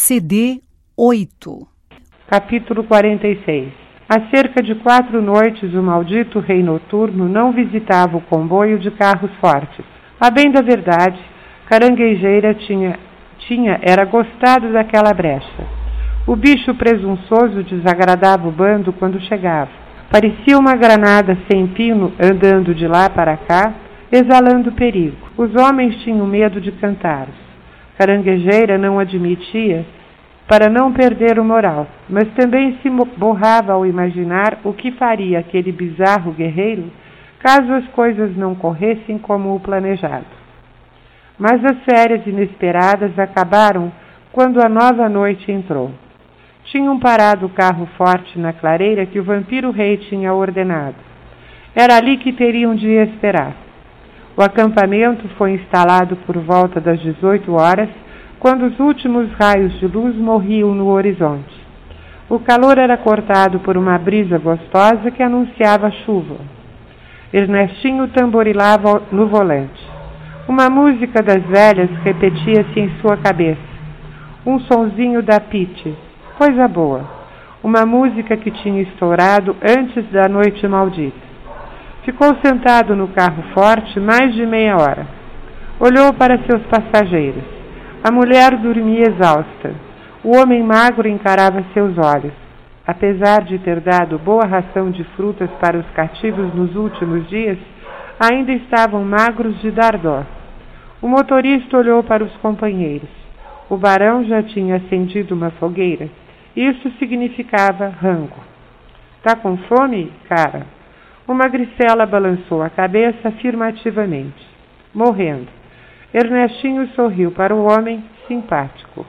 CD 8. Capítulo 46. Há cerca de 4 noites o maldito rei noturno não visitava o comboio de carros fortes. A bem da verdade, Caranguejeira era gostado daquela brecha. O bicho presunçoso desagradava o bando quando chegava. Parecia uma granada sem pino andando de lá para cá, exalando perigo. Os homens tinham medo de cantá-los. Caranguejeira não admitia para não perder o moral, mas também se borrava ao imaginar o que faria aquele bizarro guerreiro caso as coisas não corressem como o planejado. Mas as férias inesperadas acabaram quando a nova noite entrou. Tinham parado o carro forte na clareira que o vampiro-rei tinha ordenado. Era ali que teriam de esperar. O acampamento foi instalado por volta das 18 horas, quando os últimos raios de luz morriam no horizonte. O calor era cortado por uma brisa gostosa que anunciava chuva. Ernestinho tamborilava no volante. Uma música das velhas repetia-se em sua cabeça. Um sonzinho da Pete, coisa boa. Uma música que tinha estourado antes da noite maldita. Ficou sentado no carro forte mais de meia hora. Olhou para seus passageiros. A mulher dormia exausta. O homem magro encarava seus olhos. Apesar de ter dado boa ração de frutas para os cativos nos últimos dias, ainda estavam magros de dar dó. O motorista olhou para os companheiros. O barão já tinha acendido uma fogueira. Isso significava rango. Tá com fome, cara? O magricela balançou a cabeça afirmativamente. Morrendo. Ernestinho sorriu para o homem, simpático.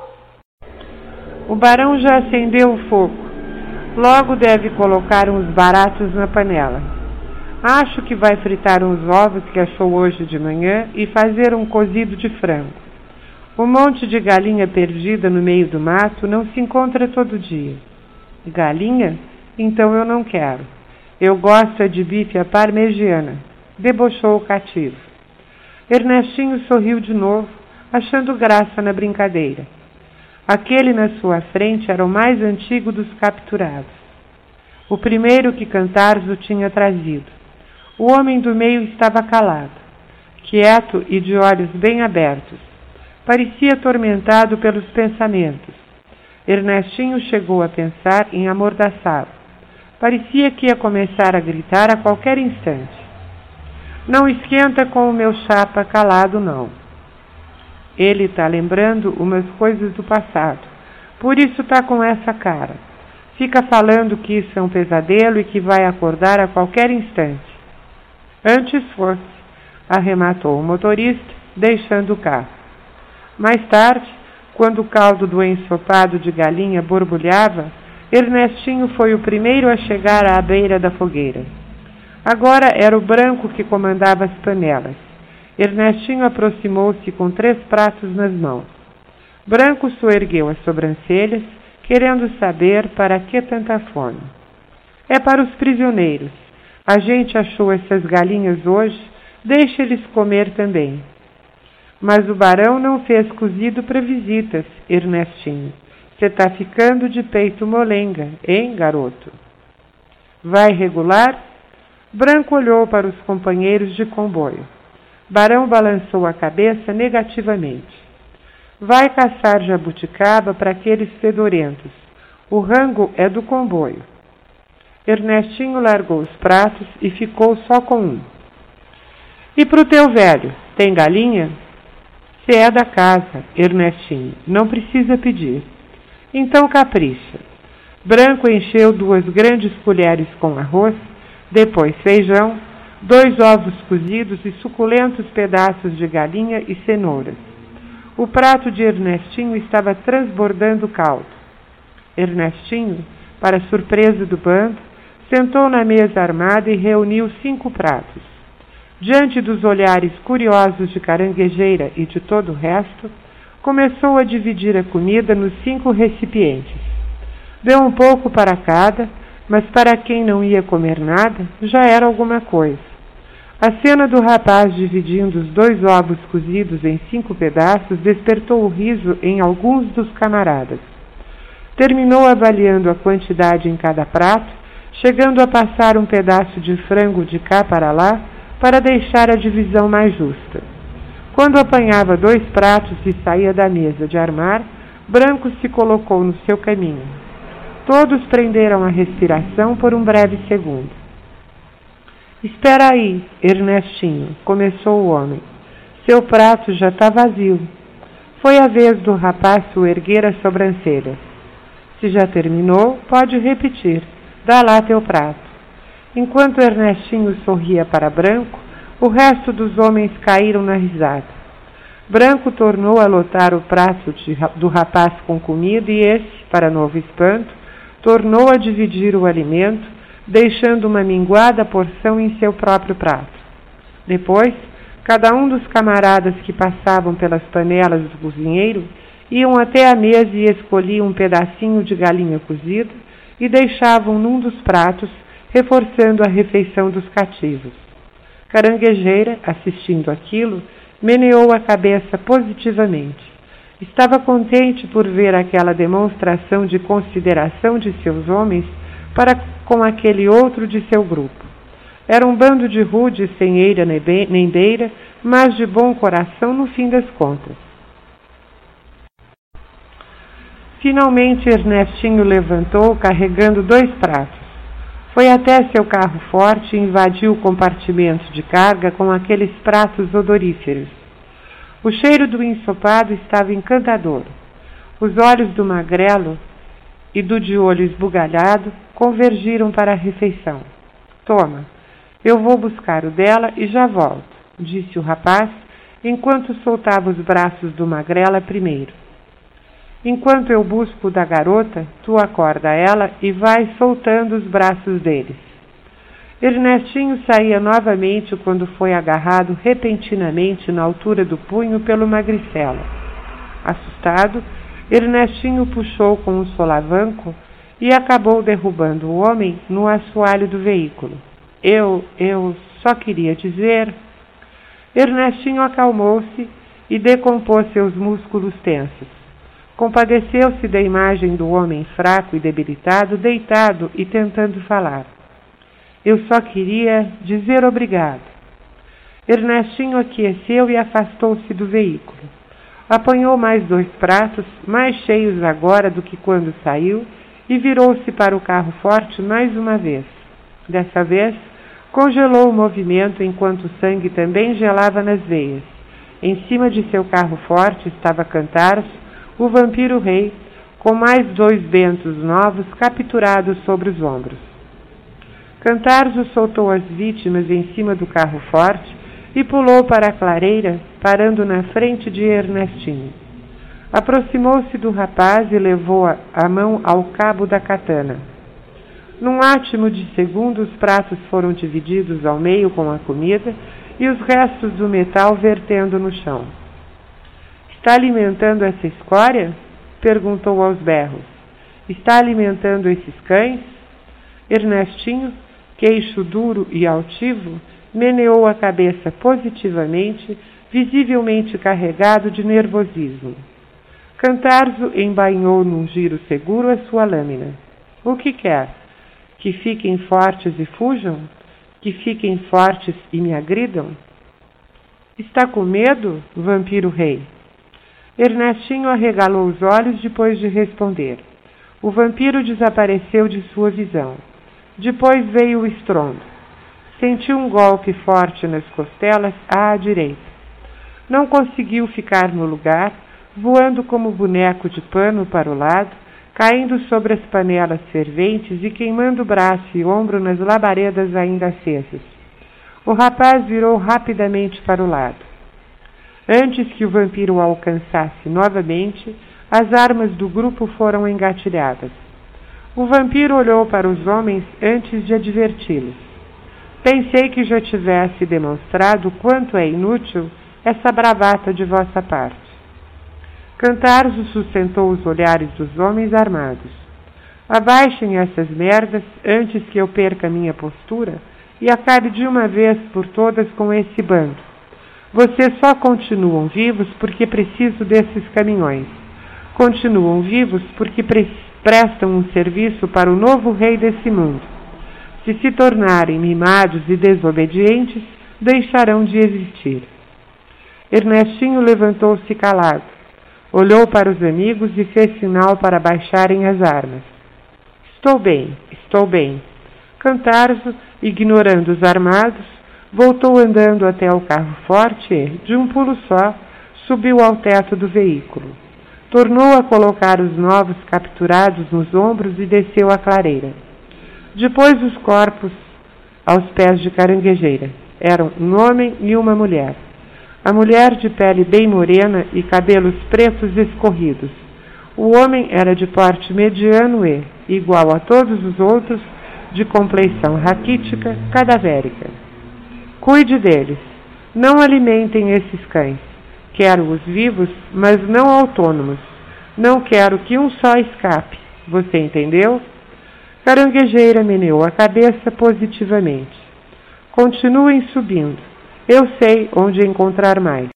O barão já acendeu o fogo. Logo deve colocar uns baratos na panela. Acho que vai fritar uns ovos que achou hoje de manhã e fazer um cozido de frango. Um monte de galinha perdida no meio do mato não se encontra todo dia. Galinha? Então eu não quero. Eu gosto de bife à parmegiana, debochou o cativo. Ernestinho sorriu de novo, achando graça na brincadeira. Aquele na sua frente era o mais antigo dos capturados. O primeiro que Cantarzo tinha trazido. O homem do meio estava calado, quieto e de olhos bem abertos. Parecia atormentado pelos pensamentos. Ernestinho chegou a pensar em amordaçá-lo. Parecia que ia começar a gritar a qualquer instante. Não esquenta com o meu chapa calado, não. Ele está lembrando umas coisas do passado. Por isso está com essa cara. Fica falando que isso é um pesadelo e que vai acordar a qualquer instante. Antes fosse, arrematou o motorista, deixando o carro. Mais tarde, quando o caldo do ensopado de galinha borbulhava, Ernestinho foi o primeiro a chegar à beira da fogueira. Agora era o branco que comandava as panelas. Ernestinho aproximou-se com 3 pratos nas mãos. Branco soergueu as sobrancelhas, querendo saber para que tanta fome. É para os prisioneiros. A gente achou essas galinhas hoje, deixa eles comer também. Mas o barão não fez cozido para visitas, Ernestinho. Você tá ficando de peito molenga, hein, garoto? Vai regular? Branco olhou para os companheiros de comboio. Barão balançou a cabeça negativamente. Vai caçar jabuticaba para aqueles fedorentos. O rango é do comboio. Ernestinho largou os pratos e ficou só com um. E pro teu velho, tem galinha? Se é da casa, Ernestinho, não precisa pedir. Então capricha. Branco encheu 2 grandes colheres com arroz, depois feijão, 2 ovos cozidos e suculentos pedaços de galinha e cenouras. O prato de Ernestinho estava transbordando caldo. Ernestinho, para surpresa do bando, sentou na mesa armada e reuniu 5 pratos. Diante dos olhares curiosos de Caranguejeira e de todo o resto, começou a dividir a comida nos 5 recipientes. Deu um pouco para cada, mas para quem não ia comer nada, já era alguma coisa. A cena do rapaz dividindo os 2 ovos cozidos em 5 pedaços despertou o riso em alguns dos camaradas. Terminou avaliando a quantidade em cada prato, chegando a passar um pedaço de frango de cá para lá para deixar a divisão mais justa. Quando apanhava 2 pratos e saía da mesa de armar, Branco se colocou no seu caminho. Todos prenderam a respiração por um breve segundo. Espera aí, Ernestinho, começou o homem. Seu prato já está vazio. Foi a vez do rapaz erguer as sobrancelhas. Se já terminou, pode repetir. Dá lá teu prato. Enquanto Ernestinho sorria para Branco, o resto dos homens caíram na risada. Branco tornou a lotar o prato do rapaz com comida e esse, para novo espanto, tornou a dividir o alimento, deixando uma minguada porção em seu próprio prato. Depois, cada um dos camaradas que passavam pelas panelas do cozinheiro iam até a mesa e escolhiam um pedacinho de galinha cozida e deixavam num dos pratos, reforçando a refeição dos cativos. Caranguejeira, assistindo aquilo, meneou a cabeça positivamente. Estava contente por ver aquela demonstração de consideração de seus homens para com aquele outro de seu grupo. Era um bando de rudes sem eira nem beira, mas de bom coração no fim das contas. Finalmente Ernestinho levantou, carregando 2 pratos. Foi até seu carro forte e invadiu o compartimento de carga com aqueles pratos odoríferos. O cheiro do ensopado estava encantador. Os olhos do magrelo e do de olho esbugalhado convergiram para a refeição. Toma, eu vou buscar o dela e já volto, disse o rapaz, enquanto soltava os braços do magrela primeiro. Enquanto eu busco o da garota, tu acorda ela e vai soltando os braços deles. Ernestinho saía novamente quando foi agarrado repentinamente na altura do punho pelo magricela. Assustado, Ernestinho puxou com um solavanco e acabou derrubando o homem no assoalho do veículo. Eu só queria dizer... Ernestinho acalmou-se e decompôs seus músculos tensos. Compadeceu-se da imagem do homem fraco e debilitado, deitado e tentando falar. Eu só queria dizer obrigado. Ernestinho aqueceu e afastou-se do veículo. Apanhou mais 2 pratos, mais cheios agora do que quando saiu, e virou-se para o carro forte mais uma vez. Dessa vez, congelou o movimento enquanto o sangue também gelava nas veias. Em cima de seu carro forte estava Cantarço, o vampiro rei, com mais 2 bentos novos capturados sobre os ombros. Cantarzo soltou as vítimas em cima do carro forte e pulou para a clareira, parando na frente de Ernestinho. Aproximou-se do rapaz e levou a mão ao cabo da katana. Num átimo de segundo, os pratos foram divididos ao meio com a comida e os restos do metal vertendo no chão. Está alimentando essa escória? Perguntou aos berros. Está alimentando esses cães? Ernestinho, queixo duro e altivo, meneou a cabeça positivamente, visivelmente carregado de nervosismo. Cantarzo embainhou num giro seguro a sua lâmina. O que quer? Que fiquem fortes e fujam? Que fiquem fortes e me agridam? Está com medo, vampiro rei? Ernestinho arregalou os olhos depois de responder. O vampiro desapareceu de sua visão. Depois veio o estrondo. Sentiu um golpe forte nas costelas à direita. Não conseguiu ficar no lugar, voando como boneco de pano para o lado, caindo sobre as panelas ferventes e queimando braço e ombro nas labaredas ainda acesas. O rapaz virou rapidamente para o lado. Antes que o vampiro o alcançasse novamente, as armas do grupo foram engatilhadas. O vampiro olhou para os homens antes de adverti-los. Pensei que já tivesse demonstrado quanto é inútil essa bravata de vossa parte. Cantarzo sustentou os olhares dos homens armados. Abaixem essas merdas antes que eu perca minha postura, e acabe de uma vez por todas com esse bando. Vocês só continuam vivos porque preciso desses caminhões. Continuam vivos porque prestam um serviço para o novo rei desse mundo. Se tornarem mimados e desobedientes, deixarão de existir. Ernestinho levantou-se calado, olhou para os amigos e fez sinal para baixarem as armas. Estou bem, estou bem. Cantarzo, ignorando os armados, voltou andando até o carro forte e, de um pulo só, subiu ao teto do veículo. Tornou a colocar os novos capturados nos ombros e desceu a clareira. Depois os corpos aos pés de Caranguejeira. Eram um homem e uma mulher. A mulher de pele bem morena e cabelos pretos escorridos. O homem era de porte mediano e, igual a todos os outros, de compleição raquítica, cadavérica. Cuide deles. Não alimentem esses cães. Quero-os vivos, mas não autônomos. Não quero que um só escape. Você entendeu? Caranguejeira meneou a cabeça positivamente. Continuem subindo. Eu sei onde encontrar mais.